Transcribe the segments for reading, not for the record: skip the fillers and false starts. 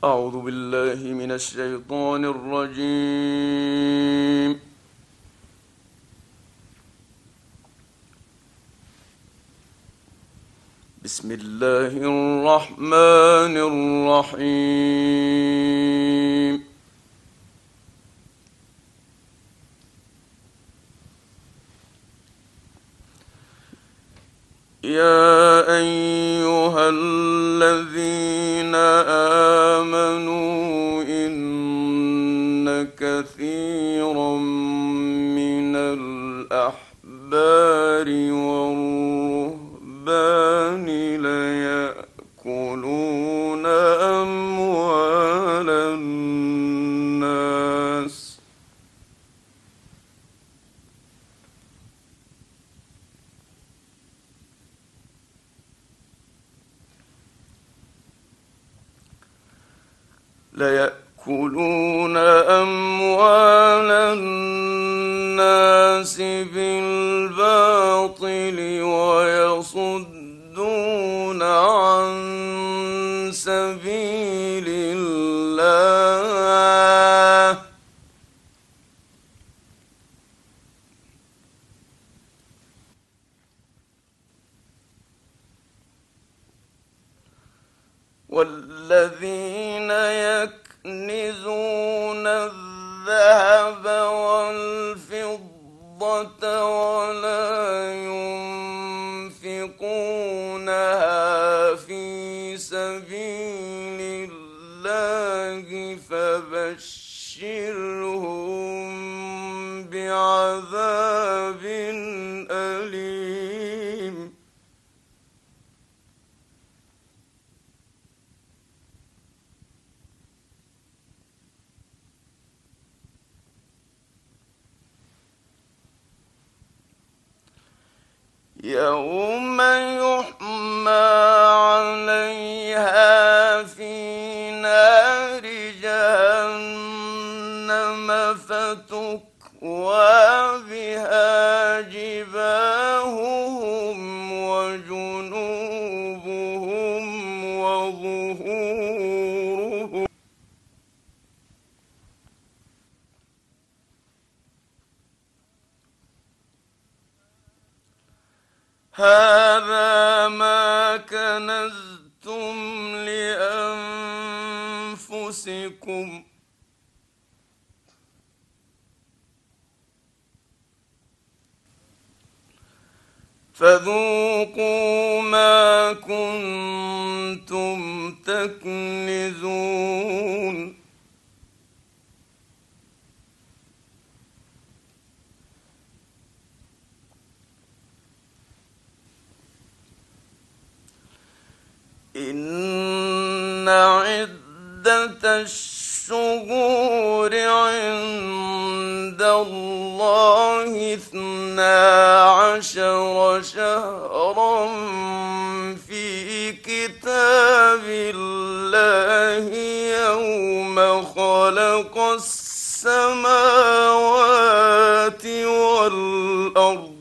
أعوذ بالله من الشيطان الرجيم. بسم الله الرحمن الرحيم. يا أيها الذين آمنوا إن كثيرا من الأحبار والرهبان ليأكلون أموال الناس بالباطل ويصدون عن سبيل الله والذين يكنزون الذهب والفضة ولا ينفقونها في سبيل الله فبشرهم بعذاب أليم. يوم يحمى عليها في نار جهنم فتكوى بها جباههم وجنوبهم وظهورهم هذا ما كنزتم لأنفسكم فذوقوا ما كنتم تكنزون. إن عدة الشهور عند الله 12 شهرا في كتاب الله يوم خلق السماوات والأرض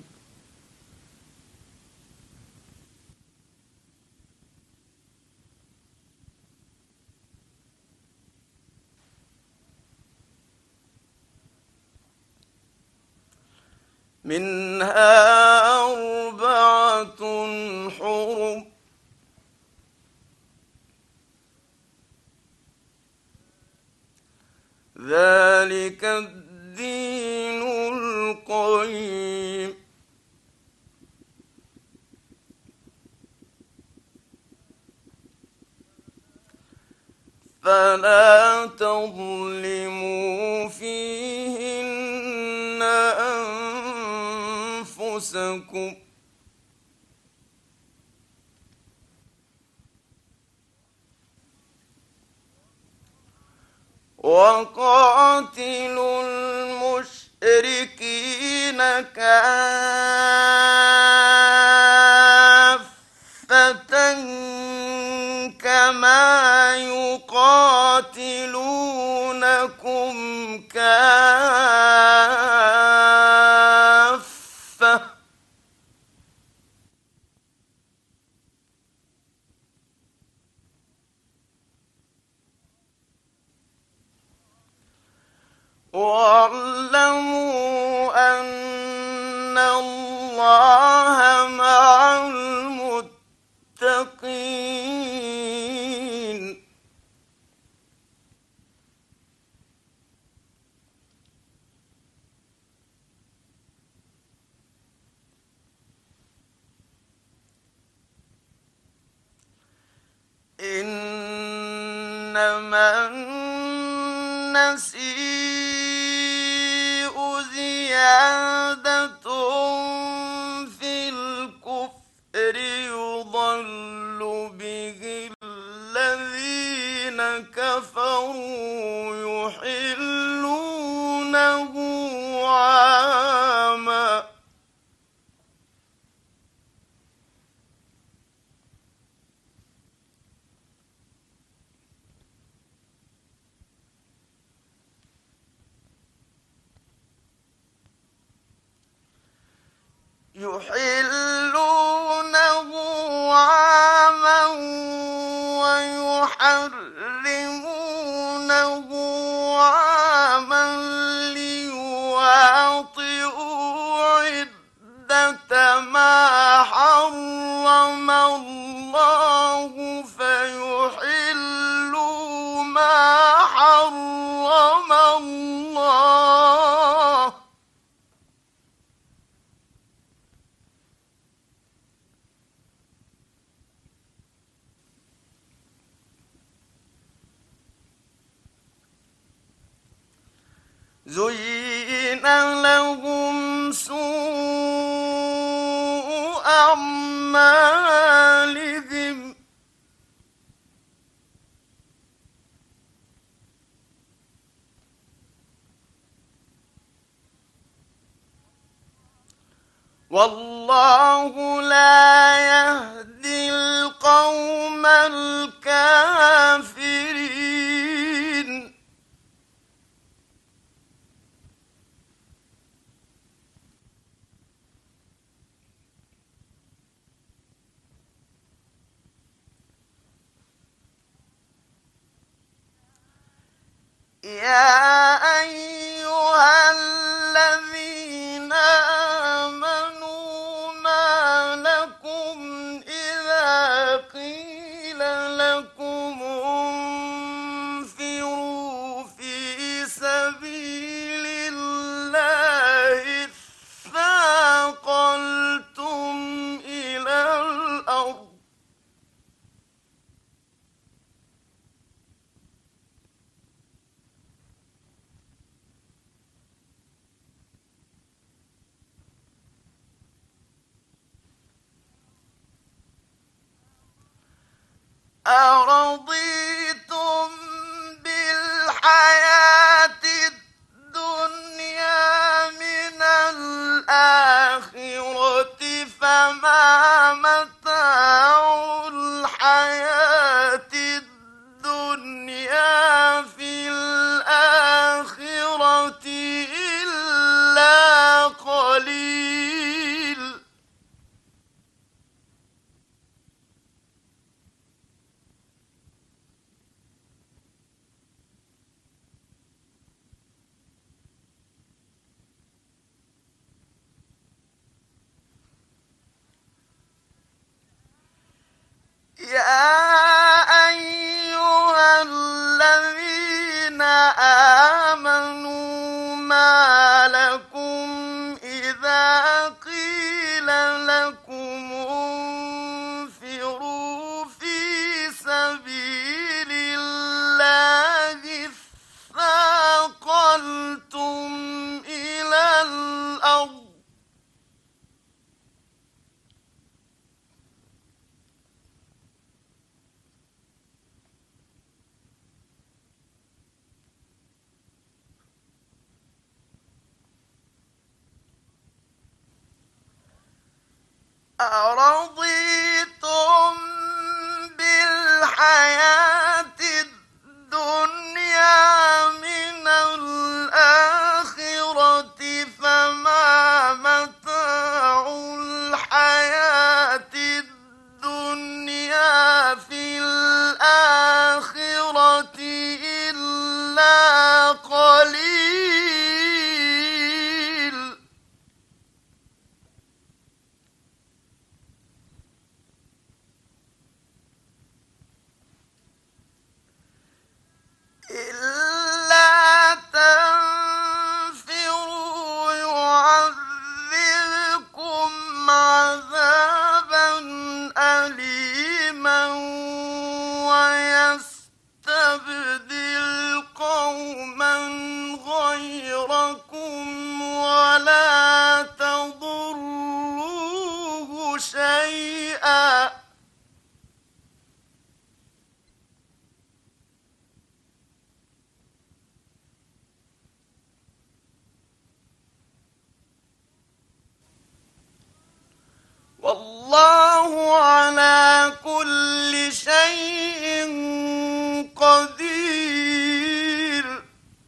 منها 4 حرم ذلك الدين القيم فلا تظلموا فيهن أنفسكم وقاتلوا المشركين كافة كما يقاتلونكم كافة واعلموا أن الله مع المتقين. إنما النسيء زيادة في الكفر يضل به الذين كفروا يحلونه عاما ويحرمونه عاما ليواطئوا عدة ما حرم الله فيحلوا ما حرم الله. زين لهم سوء أعمالهم والله لا يهدي القوم الكافرين. يا أيها الذين آمنوا ما لكم إذا قيل لكم انفروا في سبيل الله اثاقلتم إلى الأرض أرضيتم بالحياة الدنيا من الآخرة فما متاع الحياة الدنيا في الآخرة إلا قليل. يا أيها الذين آمنوا ما لكم إذا قيل لكم انفروا في سبيل الله اثاقلتم إلى الأرض أرضيتم بالحياة الدنيا من الآخرة فما متاع الحياة الدنيا في الآخرة إلا قليل. يستبدل قوما غيركم ولا تضروه شيئا. والله على كل شيء قدير.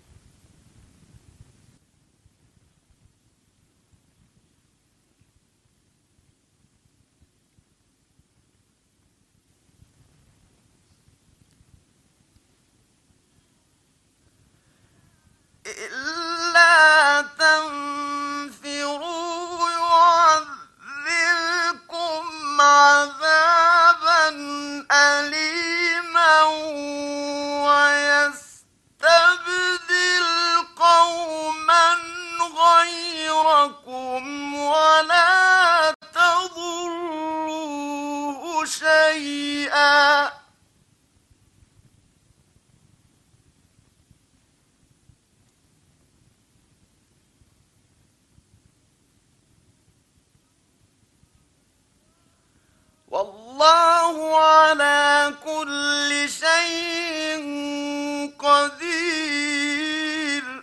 إلا تنفروا يعذبكم عذابا أليما ويستبدل قوما غيركم ولا تضروه شيئا. والله على كل شيء قدير.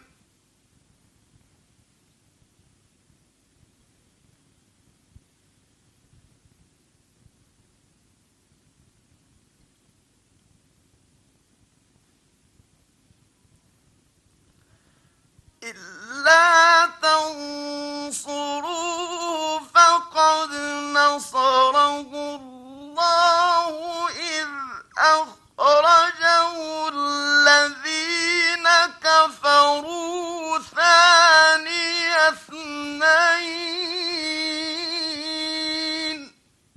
إلا تنصروه فقد نصره الله إذ أخرجه الذين كفروا ثاني اثنين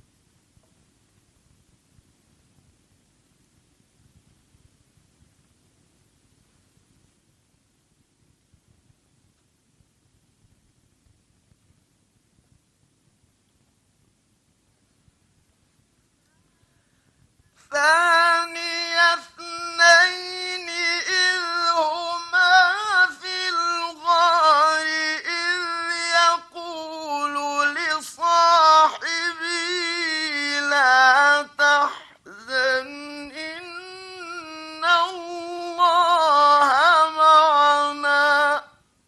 إذ هما في الغار إذ يقول لصاحبه لا تحزن إن الله معنا.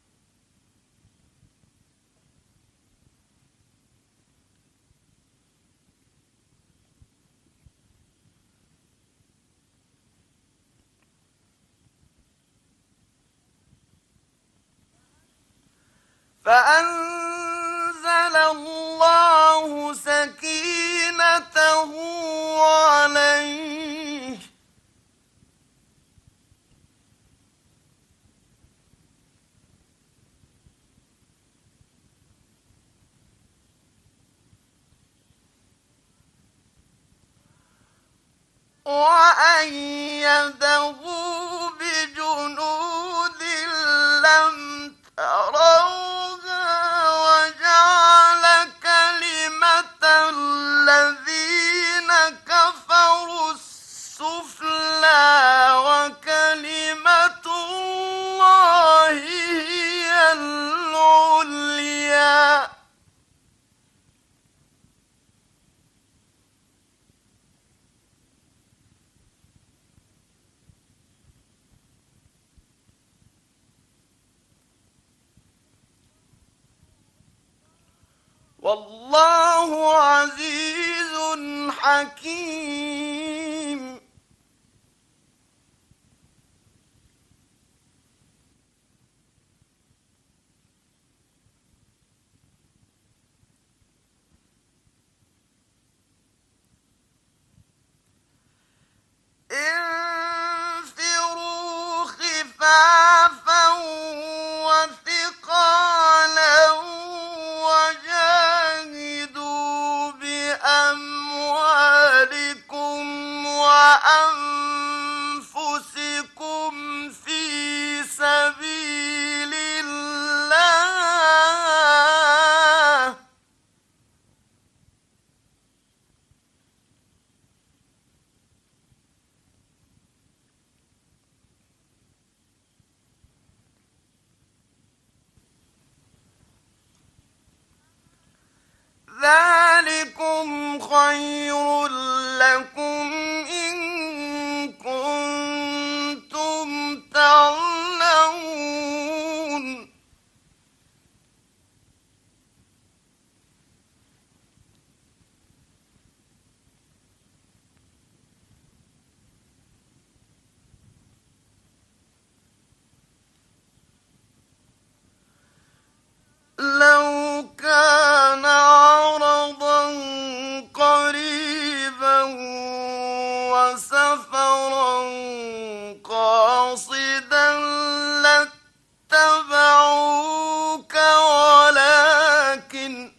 فأنزل الله سكينته عليه وأيده بجنود لم تروها وجعل كلمة الذين كفروا السفلى وكلمة الله هي العليا. والله عزيز حكيم. انفروا خفافا وثقالا وجاهدوا بأموالكم خير لكم إن كنتم تعلمون لو كان عرضا قريبا وسفرا قاصدا لاتبعوك ولكن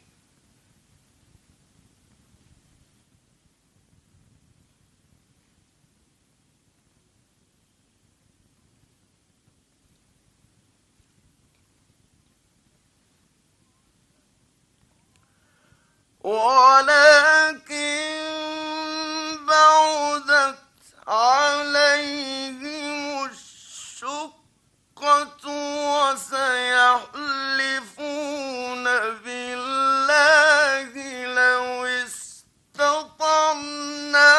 بعدت عليهم الشقة وسيحلفون بالله لو استطعنا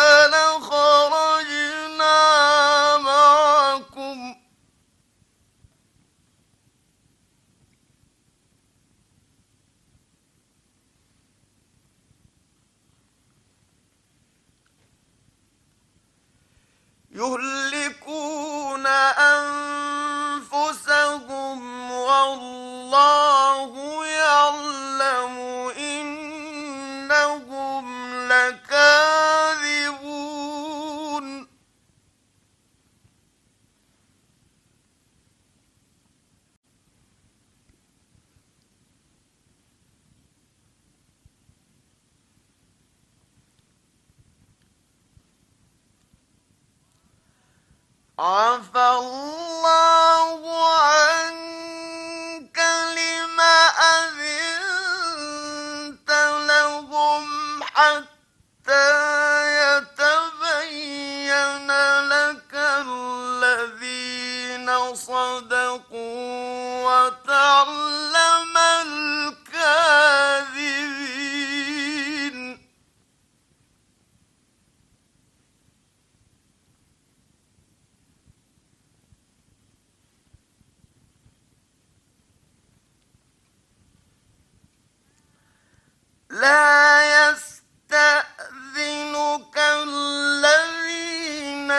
لخرجنا معكم يهلكون أنفسهم والله يعلم إنهم لكاذبون عفى الله عنك لم أذنت لهم حتى يتبين لك الذين صدقوا وتعلم الكاذبين لا يستأذنك الذين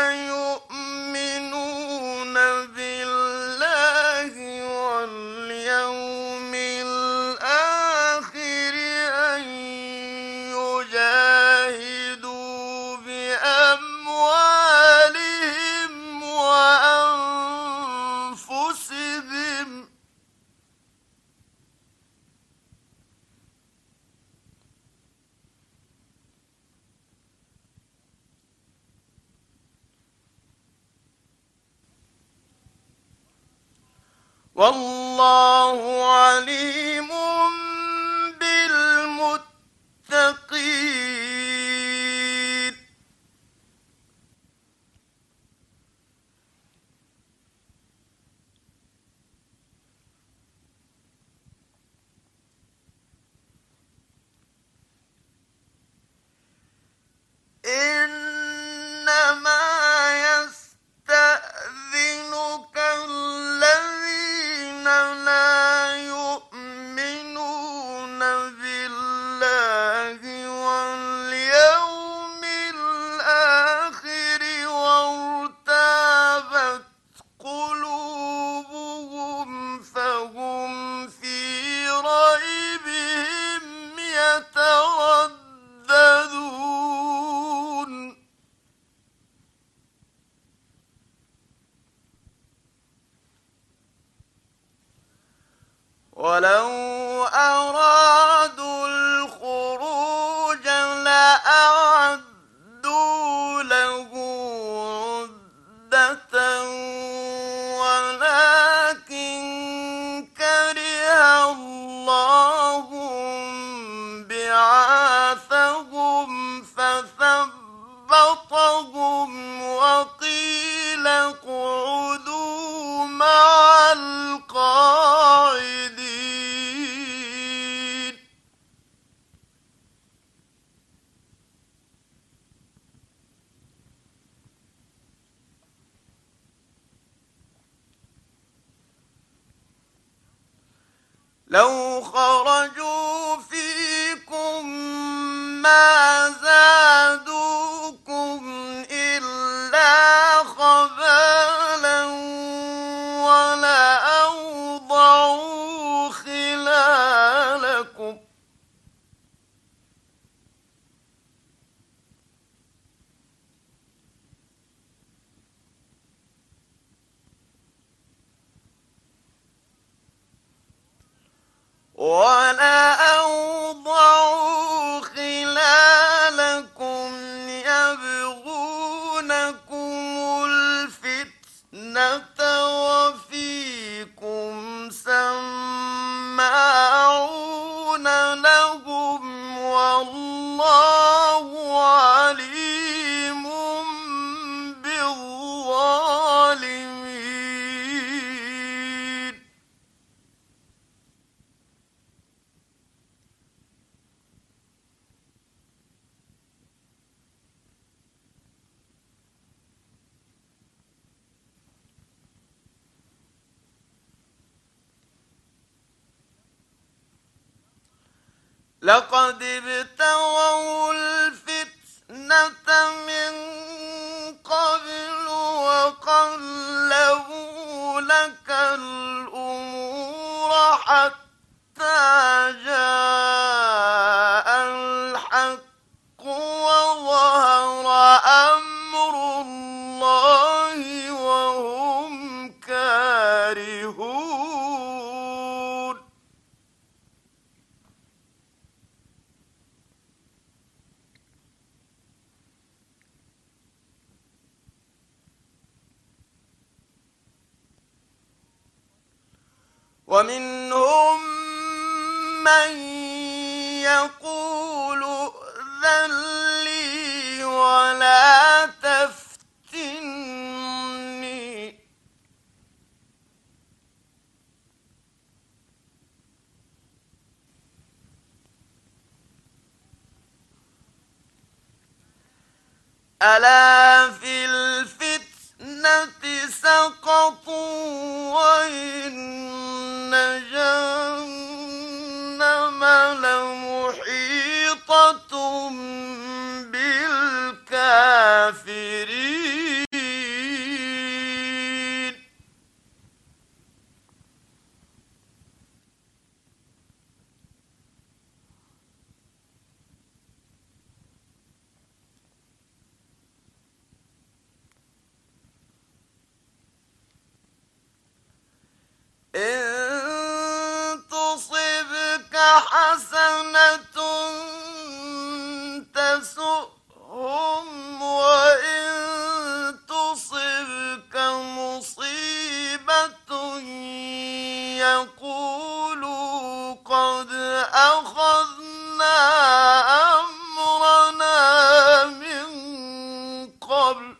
يؤمنون بالله واليوم الآخر أن يجاهدوا بأموالهم وأنفسهم والله عليم بالمتقين إنما يستأذنك الذين لا يؤمنون بالله واليوم الآخر وارتابت قلوبهم فهم في ريبهم يترددون ولو أرادوا الخروج لأعدوا له عدة ولكن كره الله بعاثهم فثبطهم وقيل اقعدوا مع القاعدين لو خرجوا فيكم ما زادوكم إلا خبالا ولأوضعوا خلالكم يبغونكم الفتنة وفيكم سماعون لهم والله عليم بالظالمين لقد ابتغوا الفتنة من قبل وقلبوا لك الأمور حتى جاء الحق وظهر أمر الله وهم كارهون ومنهم من يقول ائذن لي ولا تفتني ألا في الفتنة سقطوا وإن جهنم لمحيطة بالكافرين إن تصبك حسنة تسؤهم وإن تصبك مصيبة يقولوا قد أخذنا أمرنا من قبل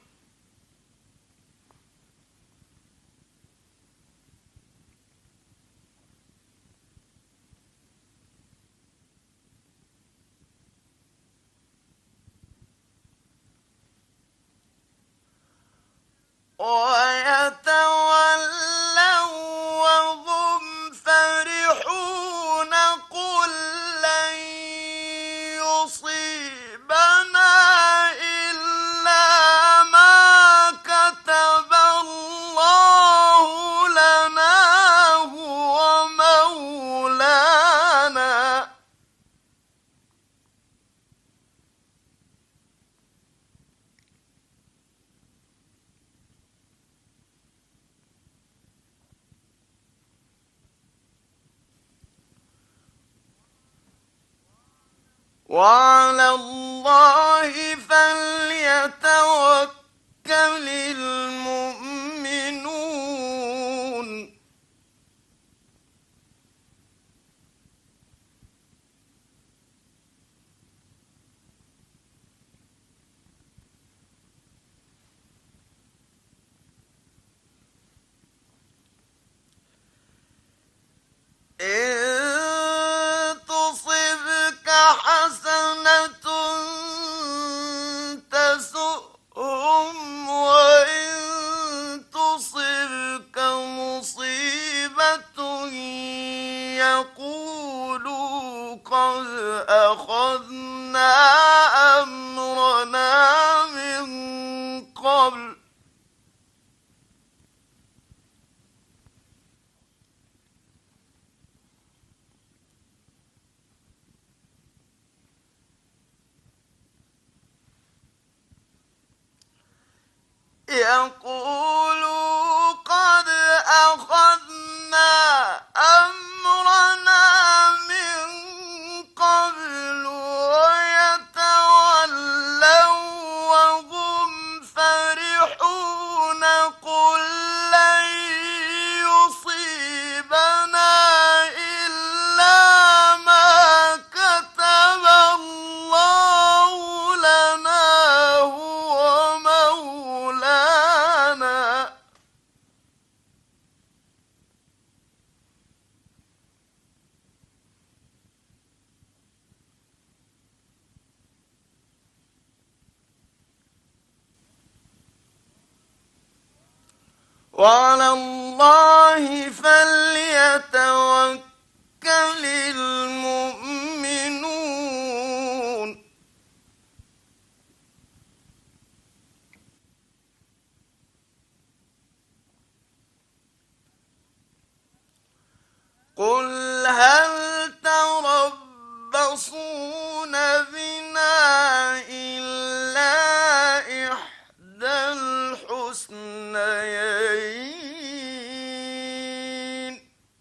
ويتولوا وهم فرحون قل لن يصيبنا إلا ما كتب الله لنا هو مولانا وعلى الله فليتوكل المؤمنون إن تصبك حسنة تسؤهم وإن يقولوا قد أخذنا أمرنا من قبل ويتولوا وهم فرحون قل لن يصيبنا إلا ما كتب الله لنا هو مولانا وعلى الله فليتوكل المؤمنون قل هل تربصون بنا إلا إحدى الحسنيين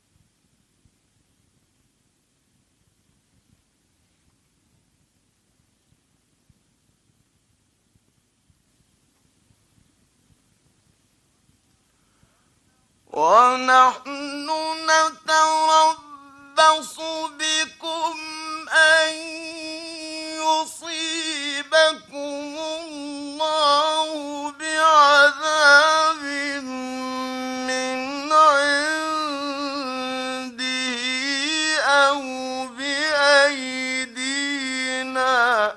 ونحن نتربص بكم أن يصيبكم الله بعذاب من عنده أو بأيدينا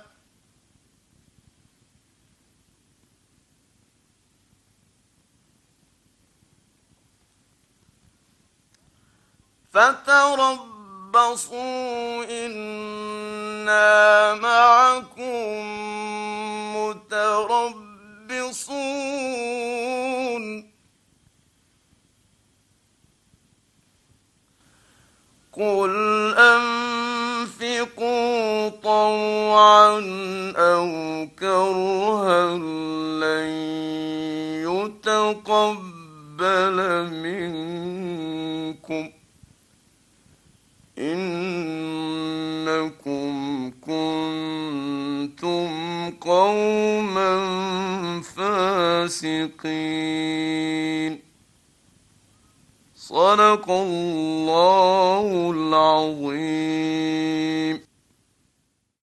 فتربصوا إنا معكم متربصون قل أنفقوا طوعا أو كرها لن يتقبل منكم إنكم كنتم قوما فاسقين صدق الله العظيم.